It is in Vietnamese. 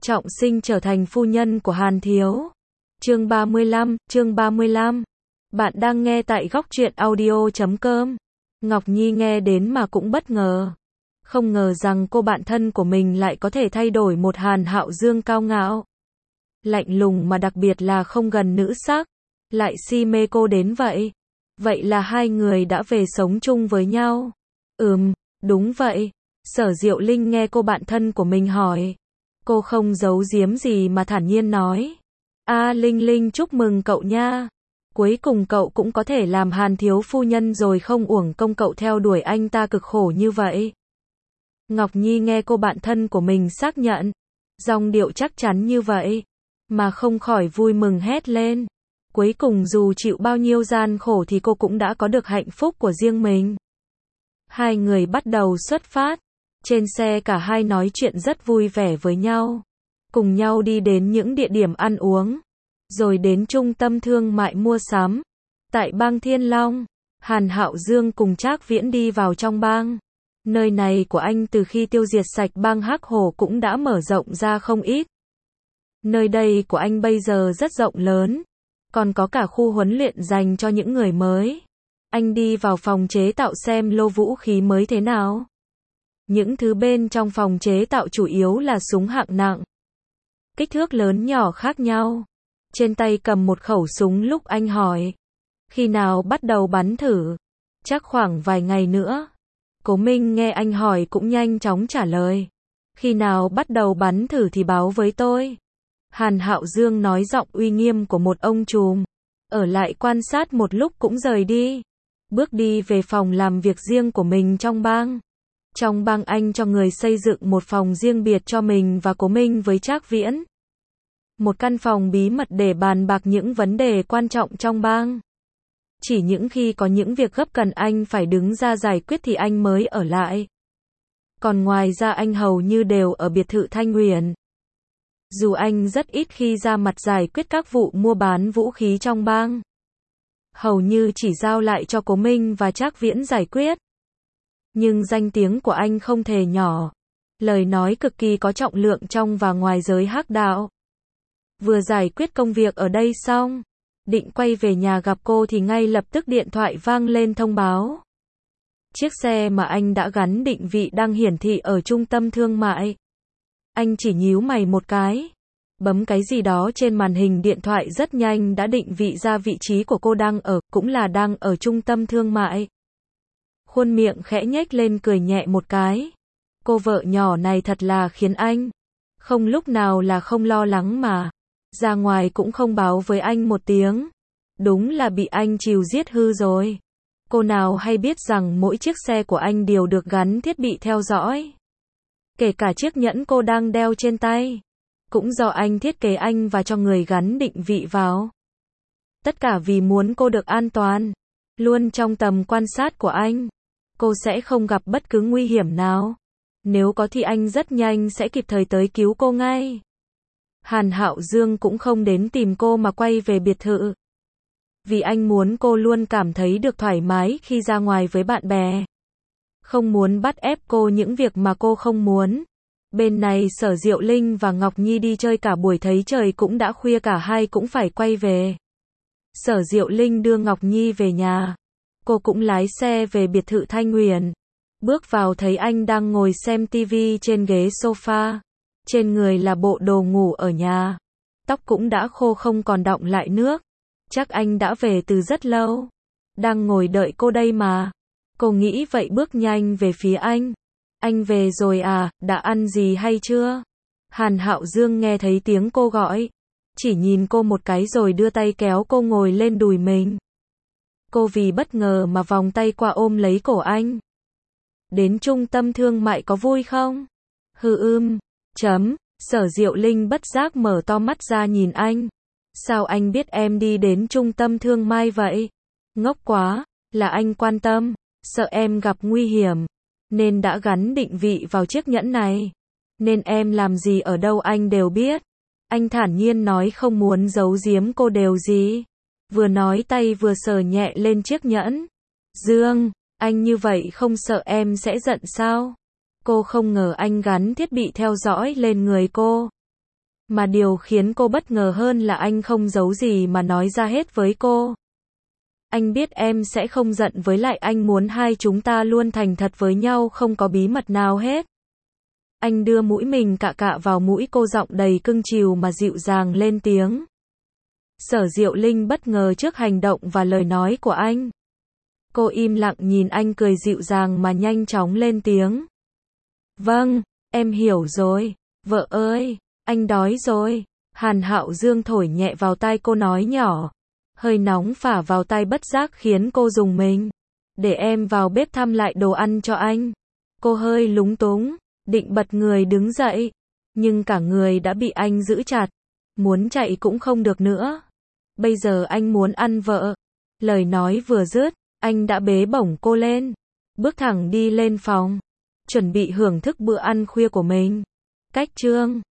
trọng sinh trở thành phu nhân của Hàn Thiếu. Chương 35. Bạn đang nghe tại Góc Truyện Audio.com. Ngọc Nhi nghe đến mà cũng bất ngờ. Không ngờ rằng cô bạn thân của mình lại có thể thay đổi một Hàn Hạo Dương cao ngạo, lạnh lùng mà đặc biệt là không gần nữ sắc, lại si mê cô đến vậy. Vậy là hai người đã về sống chung với nhau? Đúng vậy. Sở Diệu Linh nghe cô bạn thân của mình hỏi. Cô không giấu giếm gì mà thản nhiên nói. Linh Linh chúc mừng cậu nha. Cuối cùng cậu cũng có thể làm Hàn Thiếu phu nhân rồi, không uổng công cậu theo đuổi anh ta cực khổ như vậy. Ngọc Nhi nghe cô bạn thân của mình xác nhận, giọng điệu chắc chắn như vậy, mà không khỏi vui mừng hét lên. Cuối cùng dù chịu bao nhiêu gian khổ thì cô cũng đã có được hạnh phúc của riêng mình. Hai người bắt đầu xuất phát. Trên xe cả hai nói chuyện rất vui vẻ với nhau. Cùng nhau đi đến những địa điểm ăn uống. Rồi đến trung tâm thương mại mua sắm. Tại bang Thiên Long, Hàn Hạo Dương cùng Trác Viễn đi vào trong bang. Nơi này của anh từ khi tiêu diệt sạch bang Hắc Hổ cũng đã mở rộng ra không ít. Nơi đây của anh bây giờ rất rộng lớn. Còn có cả khu huấn luyện dành cho những người mới. Anh đi vào phòng chế tạo xem lô vũ khí mới thế nào. Những thứ bên trong phòng chế tạo chủ yếu là súng hạng nặng. Kích thước lớn nhỏ khác nhau. Trên tay cầm một khẩu súng lúc anh hỏi. Khi nào bắt đầu bắn thử? Chắc khoảng vài ngày nữa. Cố Minh nghe anh hỏi cũng nhanh chóng trả lời. Khi nào bắt đầu bắn thử thì báo với tôi. Hàn Hạo Dương nói giọng uy nghiêm của một ông trùm. Ở lại quan sát một lúc cũng rời đi. Bước đi về phòng làm việc riêng của mình trong bang. Trong bang anh cho người xây dựng một phòng riêng biệt cho mình và Cố Minh với Trác Viễn. Một căn phòng bí mật để bàn bạc những vấn đề quan trọng trong bang. Chỉ những khi có những việc gấp cần anh phải đứng ra giải quyết thì anh mới ở lại. Còn ngoài ra anh hầu như đều ở biệt thự Thanh Huyền. Dù anh rất ít khi ra mặt giải quyết các vụ mua bán vũ khí trong bang. Hầu như chỉ giao lại cho Cố Minh và Trác Viễn giải quyết. Nhưng danh tiếng của anh không hề nhỏ. Lời nói cực kỳ có trọng lượng trong và ngoài giới hắc đạo. Vừa giải quyết công việc ở đây xong, định quay về nhà gặp cô thì ngay lập tức điện thoại vang lên thông báo. Chiếc xe mà anh đã gắn định vị đang hiển thị ở trung tâm thương mại. Anh chỉ nhíu mày một cái. Bấm cái gì đó trên màn hình điện thoại rất nhanh đã định vị ra vị trí của cô đang ở, cũng là đang ở trung tâm thương mại. Khuôn miệng khẽ nhếch lên cười nhẹ một cái. Cô vợ nhỏ này thật là khiến anh không lúc nào là không lo lắng mà. Ra ngoài cũng không báo với anh một tiếng. Đúng là bị anh trìu giết hư rồi. Cô nào hay biết rằng mỗi chiếc xe của anh đều được gắn thiết bị theo dõi. Kể cả chiếc nhẫn cô đang đeo trên tay. Cũng do anh thiết kế anh và cho người gắn định vị vào. Tất cả vì muốn cô được an toàn. Luôn trong tầm quan sát của anh. Cô sẽ không gặp bất cứ nguy hiểm nào. Nếu có thì anh rất nhanh sẽ kịp thời tới cứu cô ngay. Hàn Hạo Dương cũng không đến tìm cô mà quay về biệt thự. Vì anh muốn cô luôn cảm thấy được thoải mái khi ra ngoài với bạn bè. Không muốn bắt ép cô những việc mà cô không muốn. Bên này Sở Diệu Linh và Ngọc Nhi đi chơi cả buổi, thấy trời cũng đã khuya cả hai cũng phải quay về. Sở Diệu Linh đưa Ngọc Nhi về nhà. Cô cũng lái xe về biệt thự Thanh Huyền. Bước vào thấy anh đang ngồi xem tivi trên ghế sofa. Trên người là bộ đồ ngủ ở nhà. Tóc cũng đã khô không còn đọng lại nước. Chắc anh đã về từ rất lâu. Đang ngồi đợi cô đây mà. Cô nghĩ vậy bước nhanh về phía anh. Anh về rồi à, đã ăn gì hay chưa? Hàn Hạo Dương nghe thấy tiếng cô gọi. Chỉ nhìn cô một cái rồi đưa tay kéo cô ngồi lên đùi mình. Cô vì bất ngờ mà vòng tay qua ôm lấy cổ anh. Đến trung tâm thương mại có vui không? Sở Diệu Linh bất giác mở to mắt ra nhìn anh. Sao anh biết em đi đến trung tâm thương mại vậy? Ngốc quá, là anh quan tâm, sợ em gặp nguy hiểm, nên đã gắn định vị vào chiếc nhẫn này. Nên em làm gì ở đâu anh đều biết. Anh thản nhiên nói, không muốn giấu giếm cô điều gì. Vừa nói tay vừa sờ nhẹ lên chiếc nhẫn. Dương, anh như vậy không sợ em sẽ giận sao? Cô không ngờ anh gắn thiết bị theo dõi lên người cô. Mà điều khiến cô bất ngờ hơn là anh không giấu gì mà nói ra hết với cô. Anh biết em sẽ không giận, với lại anh muốn hai chúng ta luôn thành thật với nhau, không có bí mật nào hết. Anh đưa mũi mình cạ cạ vào mũi cô, giọng đầy cưng chiều mà dịu dàng lên tiếng. Sở Diệu Linh bất ngờ trước hành động và lời nói của anh. Cô im lặng nhìn anh cười dịu dàng mà nhanh chóng lên tiếng. Vâng, em hiểu rồi. Vợ ơi, anh đói rồi. Hàn Hạo Dương thổi nhẹ vào tai cô nói nhỏ. Hơi nóng phả vào tai bất giác khiến cô rùng mình. Để em vào bếp thăm lại đồ ăn cho anh. Cô hơi lúng túng, định bật người đứng dậy. Nhưng cả người đã bị anh giữ chặt. Muốn chạy cũng không được nữa. Bây giờ anh muốn ăn vợ. Lời nói vừa dứt, anh đã bế bổng cô lên. Bước thẳng đi lên phòng. Chuẩn bị hưởng thức bữa ăn khuya của mình. Cách chương